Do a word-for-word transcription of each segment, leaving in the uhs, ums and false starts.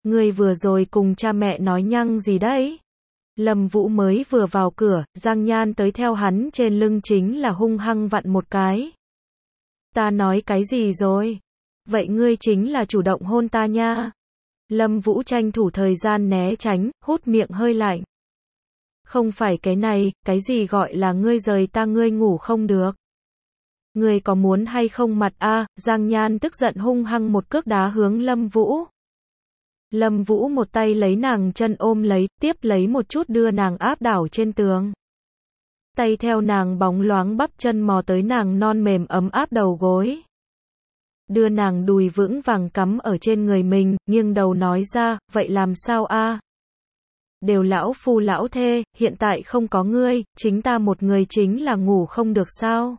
Ngươi vừa rồi cùng cha mẹ nói nhăng gì đấy? Lâm Vũ mới vừa vào cửa, Giang Nhan tới theo hắn trên lưng chính là hung hăng vặn một cái. Ta nói cái gì rồi? Vậy ngươi chính là chủ động hôn ta nha. Lâm Vũ tranh thủ thời gian né tránh, hút miệng hơi lạnh. Không phải cái này, cái gì gọi là ngươi rời ta ngươi ngủ không được. Ngươi có muốn hay không mặt a? Giang Nhan tức giận hung hăng một cước đá hướng Lâm Vũ. Lâm Vũ một tay lấy nàng chân ôm lấy, tiếp lấy một chút đưa nàng áp đảo trên tường. Tay theo nàng bóng loáng bắp chân mò tới nàng non mềm ấm áp đầu gối. Đưa nàng đùi vững vàng cắm ở trên người mình, nghiêng đầu nói ra, vậy làm sao a? Đều lão phu lão thê, hiện tại không có ngươi, chính ta một người chính là ngủ không được sao?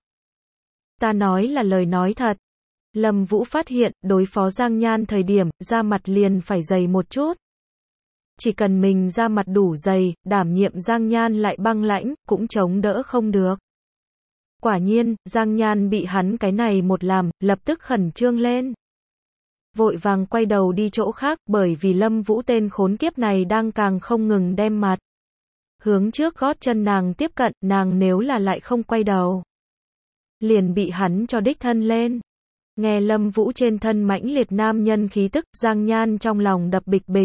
Ta nói là lời nói thật. Lâm Vũ phát hiện, đối phó Giang Nhan thời điểm, da mặt liền phải dày một chút. Chỉ cần mình da mặt đủ dày, đảm nhiệm Giang Nhan lại băng lãnh, cũng chống đỡ không được. Quả nhiên, Giang Nhan bị hắn cái này một làm, lập tức khẩn trương lên. Vội vàng quay đầu đi chỗ khác, bởi vì Lâm Vũ tên khốn kiếp này đang càng không ngừng đem mặt hướng trước gót chân nàng tiếp cận, nàng nếu là lại không quay đầu, liền bị hắn cho đích thân lên. Nghe Lâm Vũ trên thân mãnh liệt nam nhân khí tức, Giang Nhan trong lòng đập bịch bịch.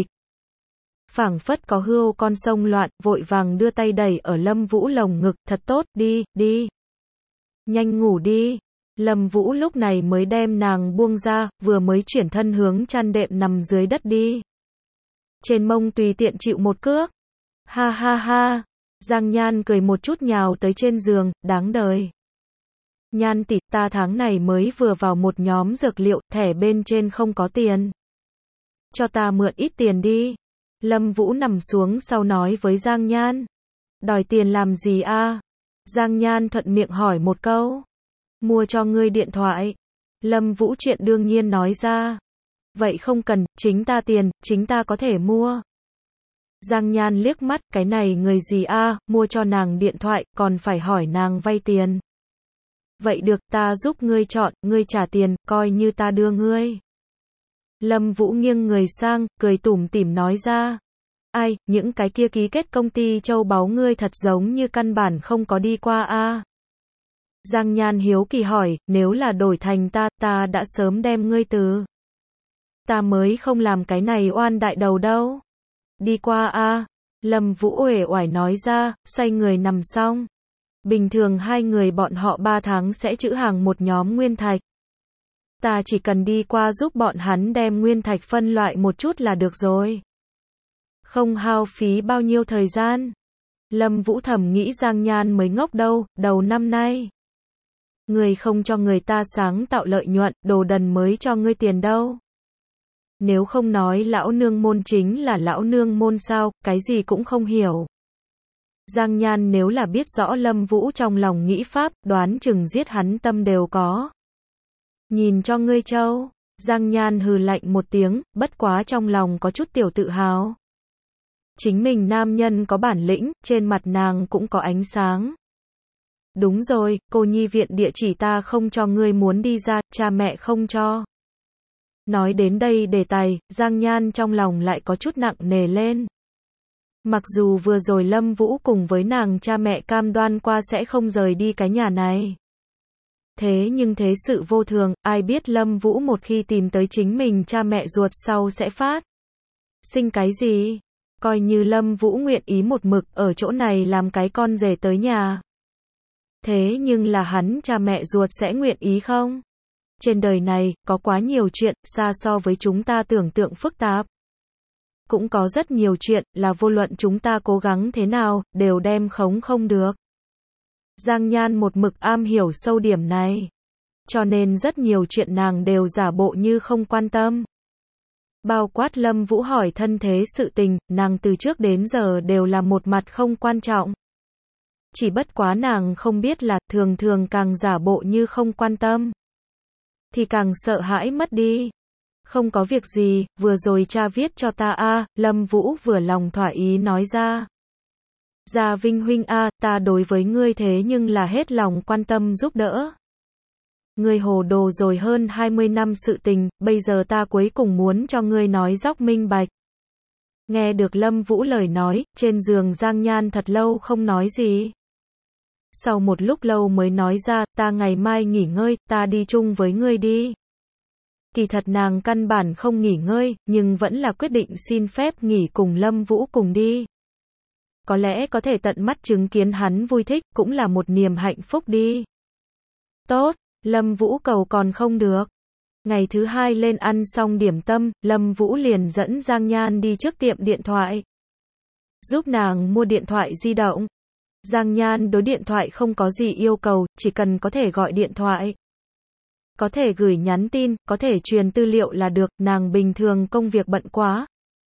Phảng phất có hươu con sông loạn, vội vàng đưa tay đẩy ở Lâm Vũ lồng ngực, thật tốt, đi, đi. Nhanh ngủ đi. Lâm Vũ lúc này mới đem nàng buông ra, vừa mới chuyển thân hướng chăn đệm nằm dưới đất đi. Trên mông tùy tiện chịu một cước. Ha ha ha. Giang Nhan cười một chút nhào tới trên giường, đáng đời. Nhan tỷ, ta tháng này mới vừa vào một nhóm dược liệu, thẻ bên trên không có tiền. Cho ta mượn ít tiền đi. Lâm Vũ nằm xuống sau nói với Giang Nhan. Đòi tiền làm gì a? Giang Nhan thuận miệng hỏi một câu. Mua cho ngươi điện thoại. Lâm Vũ chuyện đương nhiên nói ra. Vậy không cần, chính ta tiền, chính ta có thể mua. Giang Nhan liếc mắt, cái này người gì a, mua cho nàng điện thoại, còn phải hỏi nàng vay tiền. Vậy được, ta giúp ngươi chọn, ngươi trả tiền, coi như ta đưa ngươi. Lâm Vũ nghiêng người sang, cười tủm tỉm nói ra. Ai, những cái kia ký kết công ty châu báu ngươi thật giống như căn bản không có đi qua a. Giang Nhan hiếu kỳ hỏi, nếu là đổi thành ta, ta đã sớm đem ngươi từ. Ta mới không làm cái này oan đại đầu đâu. Đi qua a. Lâm Vũ uể oải nói ra, xoay người nằm xong. Bình thường hai người bọn họ ba tháng sẽ trữ hàng một nhóm nguyên thạch. Ta chỉ cần đi qua giúp bọn hắn đem nguyên thạch phân loại một chút là được rồi. Không hao phí bao nhiêu thời gian. Lâm Vũ thầm nghĩ Giang Nhan mới ngốc đâu, đầu năm nay. Người không cho người ta sáng tạo lợi nhuận, đồ đần mới cho ngươi tiền đâu. Nếu không nói lão nương môn chính là lão nương môn sao, cái gì cũng không hiểu. Giang Nhan nếu là biết rõ Lâm Vũ trong lòng nghĩ pháp, đoán chừng giết hắn tâm đều có. Nhìn cho ngươi châu. Giang Nhan hừ lạnh một tiếng, bất quá trong lòng có chút tiểu tự hào. Chính mình nam nhân có bản lĩnh, trên mặt nàng cũng có ánh sáng. Đúng rồi, cô nhi viện địa chỉ ta không cho ngươi muốn đi ra, cha mẹ không cho. Nói đến đây đề tài, Giang Nhan trong lòng lại có chút nặng nề lên. Mặc dù vừa rồi Lâm Vũ cùng với nàng cha mẹ cam đoan qua sẽ không rời đi cái nhà này. Thế nhưng thế sự vô thường, ai biết Lâm Vũ một khi tìm tới chính mình cha mẹ ruột sau sẽ phát sinh cái gì? Coi như Lâm Vũ nguyện ý một mực ở chỗ này làm cái con rể tới nhà. Thế nhưng là hắn cha mẹ ruột sẽ nguyện ý không? Trên đời này, có quá nhiều chuyện, xa so với chúng ta tưởng tượng phức tạp. Cũng có rất nhiều chuyện, là vô luận chúng ta cố gắng thế nào, đều đem khống không được. Giang Nhan một mực am hiểu sâu điểm này. Cho nên rất nhiều chuyện nàng đều giả bộ như không quan tâm. Bao quát Lâm Vũ hỏi thân thế sự tình, nàng từ trước đến giờ đều là một mặt không quan trọng. Chỉ bất quá nàng không biết là, thường thường càng giả bộ như không quan tâm, thì càng sợ hãi mất đi. Không có việc gì, vừa rồi cha viết cho ta a. Lâm Vũ vừa lòng thỏa ý nói ra. Gia Vinh huynh a, ta đối với ngươi thế nhưng là hết lòng quan tâm giúp đỡ. Ngươi hồ đồ rồi hơn hai mươi năm sự tình, bây giờ ta cuối cùng muốn cho ngươi nói dóc minh bạch. Nghe được Lâm Vũ lời nói, trên giường Giang Nhan thật lâu không nói gì. Sau một lúc lâu mới nói ra, ta ngày mai nghỉ ngơi, ta đi chung với ngươi đi. Kỳ thật nàng căn bản không nghỉ ngơi, nhưng vẫn là quyết định xin phép nghỉ cùng Lâm Vũ cùng đi. Có lẽ có thể tận mắt chứng kiến hắn vui thích, cũng là một niềm hạnh phúc đi. Tốt, Lâm Vũ cầu còn không được. Ngày thứ hai lên ăn xong điểm tâm, Lâm Vũ liền dẫn Giang Nhan đi trước tiệm điện thoại. Giúp nàng mua điện thoại di động. Giang Nhan đối điện thoại không có gì yêu cầu, chỉ cần có thể gọi điện thoại. Có thể gửi nhắn tin, có thể truyền tư liệu là được, nàng bình thường công việc bận quá.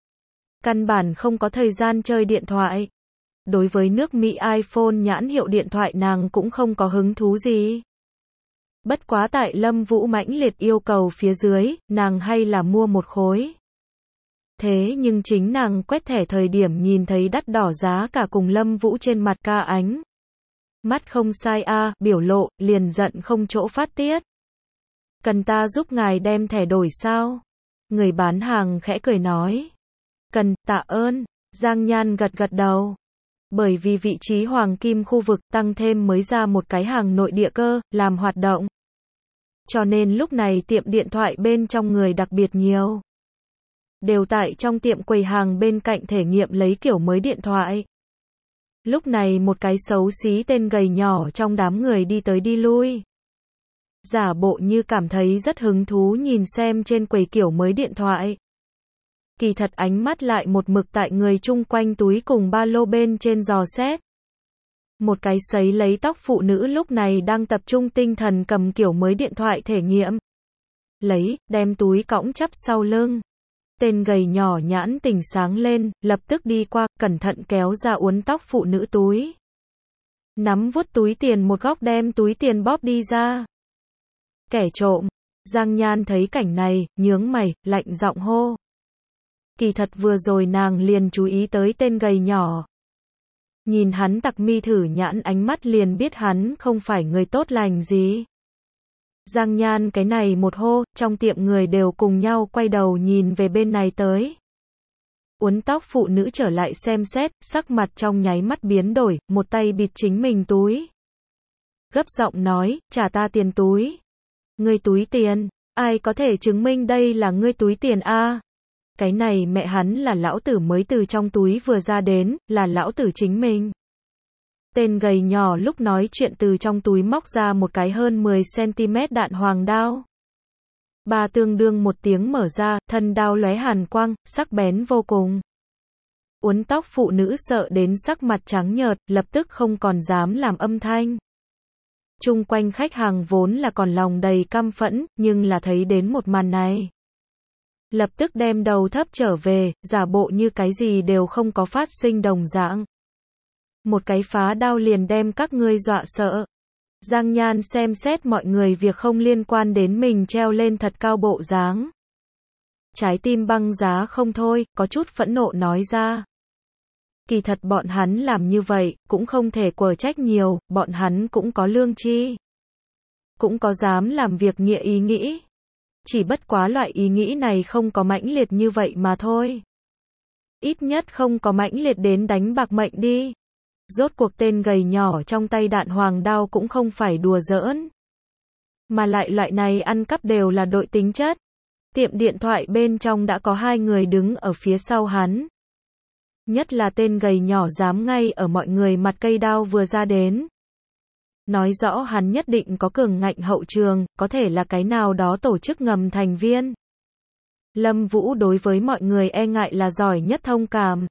Căn bản không có thời gian chơi điện thoại. Đối với nước Mỹ iPhone nhãn hiệu điện thoại nàng cũng không có hứng thú gì. Bất quá tại Lâm Vũ mãnh liệt yêu cầu phía dưới, nàng hay là mua một khối. Thế nhưng chính nàng quét thẻ thời điểm nhìn thấy đắt đỏ giá cả cùng Lâm Vũ trên mặt ca ánh. Mắt không sai a, à, biểu lộ, liền giận không chỗ phát tiết. Cần ta giúp ngài đem thẻ đổi sao? Người bán hàng khẽ cười nói. Cần, tạ ơn. Giang Nhan gật gật đầu. Bởi vì vị trí hoàng kim khu vực tăng thêm mới ra một cái hàng nội địa cơ, làm hoạt động. Cho nên lúc này tiệm điện thoại bên trong người đặc biệt nhiều. Đều tại trong tiệm quầy hàng bên cạnh thể nghiệm lấy kiểu mới điện thoại. Lúc này một cái xấu xí tên gầy nhỏ trong đám người đi tới đi lui. Giả bộ như cảm thấy rất hứng thú nhìn xem trên quầy kiểu mới điện thoại. Kỳ thật ánh mắt lại một mực tại người chung quanh túi cùng ba lô bên trên dò xét. Một cái sấy lấy tóc phụ nữ lúc này đang tập trung tinh thần cầm kiểu mới điện thoại thể nghiệm. Lấy, đem túi cõng chắp sau lưng. Tên gầy nhỏ nhãn tỉnh sáng lên, lập tức đi qua, cẩn thận kéo ra uốn tóc phụ nữ túi. Nắm vuốt túi tiền một góc đem túi tiền bóp đi ra. Kẻ trộm. Giang Nhan thấy cảnh này, nhướng mày, lạnh giọng hô. Kỳ thật vừa rồi nàng liền chú ý tới tên gầy nhỏ. Nhìn hắn tặc mi thử nhãn ánh mắt liền biết hắn không phải người tốt lành gì. Giang Nhan cái này một hô, trong tiệm người đều cùng nhau quay đầu nhìn về bên này tới. Uốn tóc phụ nữ trở lại xem xét, sắc mặt trong nháy mắt biến đổi, một tay bịt chính mình túi. Gấp giọng nói, trả ta tiền túi. Ngươi túi tiền, ai có thể chứng minh đây là ngươi túi tiền a? Cái này mẹ hắn là lão tử mới từ trong túi vừa ra đến, là lão tử chính mình. Tên gầy nhỏ lúc nói chuyện từ trong túi móc ra một cái hơn mười xăng-ti-mét đạn hoàng đao. Ba tương đương một tiếng mở ra, thân đao lóe hàn quang, sắc bén vô cùng. Uốn tóc phụ nữ sợ đến sắc mặt trắng nhợt, lập tức không còn dám làm âm thanh. Chung quanh khách hàng vốn là còn lòng đầy căm phẫn, nhưng là thấy đến một màn này. Lập tức đem đầu thấp trở về, giả bộ như cái gì đều không có phát sinh đồng dạng. Một cái phá đao liền đem các ngươi dọa sợ. Giang Nhan xem xét mọi người việc không liên quan đến mình treo lên thật cao bộ dáng. Trái tim băng giá không thôi, có chút phẫn nộ nói ra. Kỳ thật bọn hắn làm như vậy, cũng không thể quở trách nhiều, bọn hắn cũng có lương tri. Cũng có dám làm việc nghĩa ý nghĩ. Chỉ bất quá loại ý nghĩ này không có mãnh liệt như vậy mà thôi. Ít nhất không có mãnh liệt đến đánh bạc mệnh đi. Rốt cuộc tên gầy nhỏ trong tay đạn hoàng đao cũng không phải đùa giỡn. Mà lại loại này ăn cắp đều là đội tính chất. Tiệm điện thoại bên trong đã có hai người đứng ở phía sau hắn. Nhất là tên gầy nhỏ dám ngay ở mọi người mặt cây đao vừa ra đến. Nói rõ hắn nhất định có cường ngạnh hậu trường, có thể là cái nào đó tổ chức ngầm thành viên. Lâm Vũ đối với mọi người e ngại là giỏi nhất thông cảm.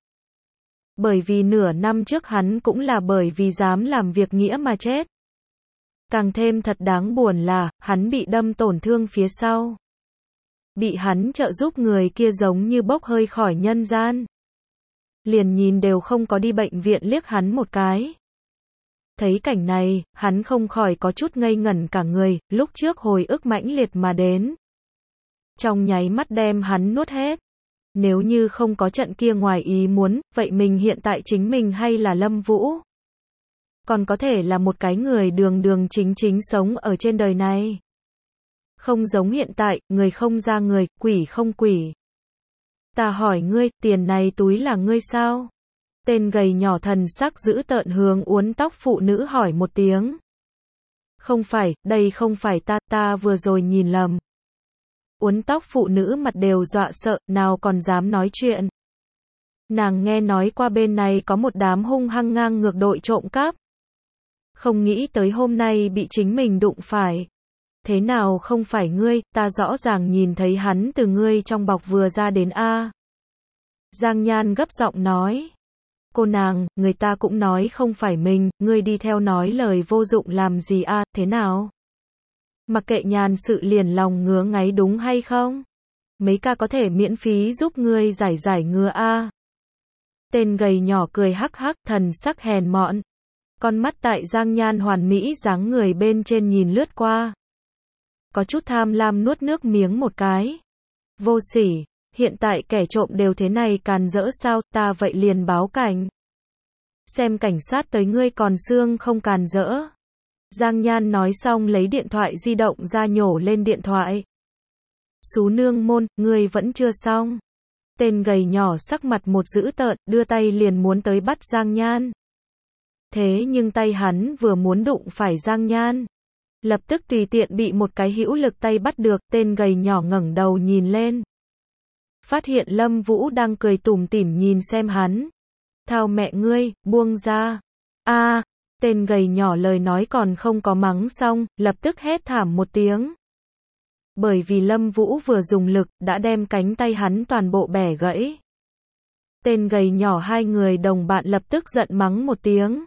Bởi vì nửa năm trước hắn cũng là bởi vì dám làm việc nghĩa mà chết. Càng thêm thật đáng buồn là, hắn bị đâm tổn thương phía sau. Bị hắn trợ giúp người kia giống như bốc hơi khỏi nhân gian. Liền nhìn đều không có đi bệnh viện liếc hắn một cái. Thấy cảnh này, hắn không khỏi có chút ngây ngẩn cả người, lúc trước hồi ức mãnh liệt mà đến. Trong nháy mắt đem hắn nuốt hết. Nếu như không có trận kia ngoài ý muốn, vậy mình hiện tại chính mình hay là Lâm Vũ? Còn có thể là một cái người đường đường chính chính sống ở trên đời này. Không giống hiện tại, người không ra người, quỷ không quỷ. Ta hỏi ngươi, tiền này túi là ngươi sao? Tên gầy nhỏ thần sắc dữ tợn hướng uốn tóc phụ nữ hỏi một tiếng. Không phải, đây không phải ta, ta vừa rồi nhìn lầm. Uốn tóc phụ nữ mặt đều dọa sợ, nào còn dám nói chuyện. Nàng nghe nói qua bên này có một đám hung hăng ngang ngược đội trộm cắp. Không nghĩ tới hôm nay bị chính mình đụng phải. Thế nào không phải ngươi, ta rõ ràng nhìn thấy hắn từ ngươi trong bọc vừa ra đến a. Giang Nhan gấp giọng nói. Cô nàng, người ta cũng nói không phải mình, ngươi đi theo nói lời vô dụng làm gì a, thế nào? Mặc kệ nhàn sự liền lòng ngứa ngáy đúng hay không? Mấy ca có thể miễn phí giúp ngươi giải giải ngứa a. Tên gầy nhỏ cười hắc hắc, thần sắc hèn mọn. Con mắt tại Giang Nhan hoàn mỹ dáng người bên trên nhìn lướt qua. Có chút tham lam nuốt nước miếng một cái. Vô sỉ, hiện tại kẻ trộm đều thế này càn rỡ sao, ta vậy liền báo cảnh. Xem cảnh sát tới ngươi còn xương không càn rỡ. Giang Nhan nói xong lấy điện thoại di động ra nhổ lên điện thoại. Xú nương môn, ngươi vẫn chưa xong. Tên gầy nhỏ sắc mặt một dữ tợn, đưa tay liền muốn tới bắt Giang Nhan. Thế nhưng tay hắn vừa muốn đụng phải Giang Nhan, lập tức tùy tiện bị một cái hữu lực tay bắt được, tên gầy nhỏ ngẩng đầu nhìn lên. Phát hiện Lâm Vũ đang cười tủm tỉm nhìn xem hắn. Thao mẹ ngươi, buông ra. A, à, tên gầy nhỏ lời nói còn không có mắng xong, lập tức hét thảm một tiếng. Bởi vì Lâm Vũ vừa dùng lực, đã đem cánh tay hắn toàn bộ bẻ gãy. Tên gầy nhỏ hai người đồng bạn lập tức giận mắng một tiếng.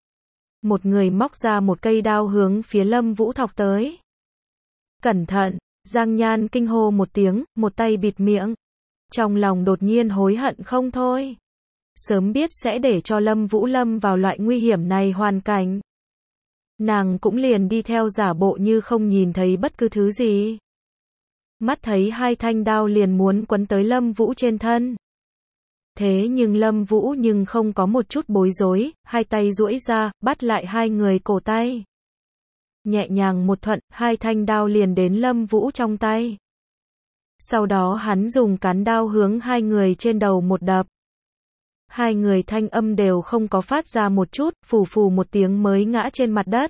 Một người móc ra một cây đao hướng phía Lâm Vũ thọc tới. Cẩn thận, Giang Nhan kinh hô một tiếng, một tay bịt miệng. Trong lòng đột nhiên hối hận không thôi. Sớm biết sẽ để cho Lâm Vũ lâm vào loại nguy hiểm này hoàn cảnh. Nàng cũng liền đi theo giả bộ như không nhìn thấy bất cứ thứ gì. Mắt thấy hai thanh đao liền muốn quấn tới Lâm Vũ trên thân. Thế nhưng Lâm Vũ nhưng không có một chút bối rối, hai tay duỗi ra, bắt lại hai người cổ tay. Nhẹ nhàng một thuận, hai thanh đao liền đến Lâm Vũ trong tay. Sau đó hắn dùng cán đao hướng hai người trên đầu một đập. Hai người thanh âm đều không có phát ra một chút, phù phù một tiếng mới ngã trên mặt đất.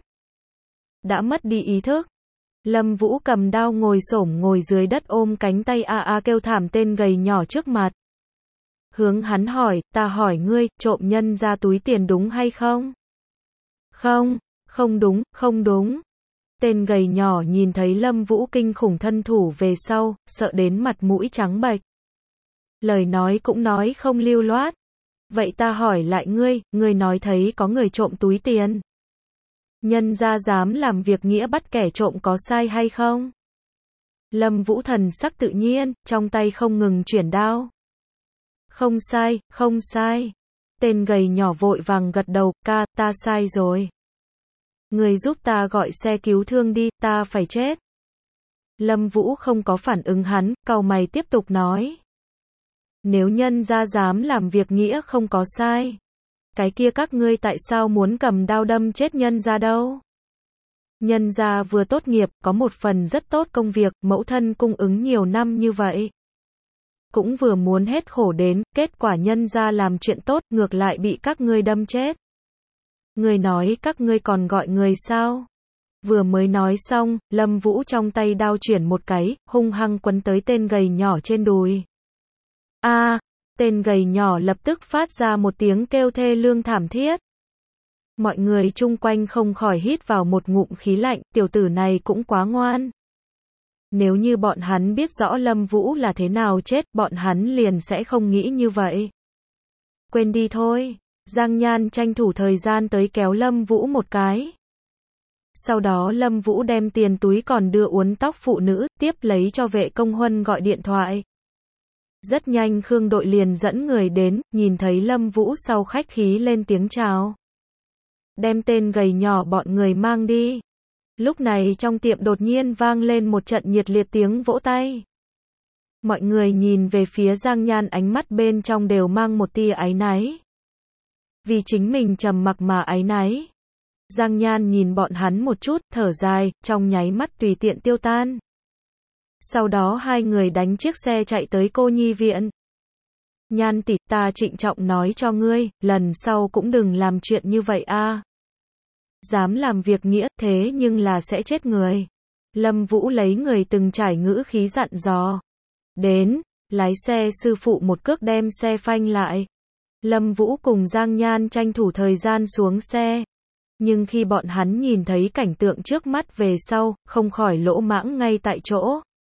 Đã mất đi ý thức. Lâm Vũ cầm đao ngồi xổm ngồi dưới đất ôm cánh tay a a kêu thảm tên gầy nhỏ trước mặt. Hướng hắn hỏi, ta hỏi ngươi, trộm nhân ra túi tiền đúng hay không? Không, không đúng, không đúng. Tên gầy nhỏ nhìn thấy Lâm Vũ kinh khủng thân thủ về sau, sợ đến mặt mũi trắng bệch. Lời nói cũng nói không lưu loát. Vậy ta hỏi lại ngươi, ngươi nói thấy có người trộm túi tiền. Nhân ra dám làm việc nghĩa bắt kẻ trộm có sai hay không? Lâm Vũ thần sắc tự nhiên, trong tay không ngừng chuyển đao. Không sai, không sai. Tên gầy nhỏ vội vàng gật đầu, ca, ta sai rồi. Người giúp ta gọi xe cứu thương đi, ta phải chết. Lâm Vũ không có phản ứng hắn, cau mày tiếp tục nói. Nếu nhân ra dám làm việc nghĩa không có sai. Cái kia các ngươi tại sao muốn cầm đao đâm chết nhân ra đâu? Nhân ra vừa tốt nghiệp, có một phần rất tốt công việc, mẫu thân cung ứng nhiều năm như vậy. Cũng vừa muốn hết khổ đến, kết quả nhân ra làm chuyện tốt, ngược lại bị các ngươi đâm chết. Người nói các ngươi còn gọi người sao? Vừa mới nói xong, Lâm Vũ trong tay đao chuyển một cái, hung hăng quấn tới tên gầy nhỏ trên đùi. A, à, tên gầy nhỏ lập tức phát ra một tiếng kêu thê lương thảm thiết. Mọi người chung quanh không khỏi hít vào một ngụm khí lạnh, tiểu tử này cũng quá ngoan. Nếu như bọn hắn biết rõ Lâm Vũ là thế nào chết, bọn hắn liền sẽ không nghĩ như vậy. Quên đi thôi. Giang Nhan tranh thủ thời gian tới kéo Lâm Vũ một cái. Sau đó Lâm Vũ đem tiền túi còn đưa uốn tóc phụ nữ, tiếp lấy cho vệ công huân gọi điện thoại. Rất nhanh Khương đội liền dẫn người đến, nhìn thấy Lâm Vũ sau khách khí lên tiếng chào. Đem tên gầy nhỏ bọn người mang đi. Lúc này trong tiệm đột nhiên vang lên một trận nhiệt liệt tiếng vỗ tay. Mọi người nhìn về phía Giang Nhan ánh mắt bên trong đều mang một tia áy náy. Vì chính mình trầm mặc mà áy náy. Giang Nhan nhìn bọn hắn một chút, thở dài, trong nháy mắt tùy tiện tiêu tan. Sau đó hai người đánh chiếc xe chạy tới cô nhi viện. Nhan tỷ, ta trịnh trọng nói cho ngươi, lần sau cũng đừng làm chuyện như vậy a. Dám làm việc nghĩa, thế nhưng là sẽ chết người. Lâm Vũ lấy người từng trải ngữ khí dặn dò. Đến, lái xe sư phụ một cước đem xe phanh lại. Lâm Vũ cùng Giang Nhan tranh thủ thời gian xuống xe. Nhưng khi bọn hắn nhìn thấy cảnh tượng trước mắt về sau, không khỏi lỗ mãng ngay tại chỗ.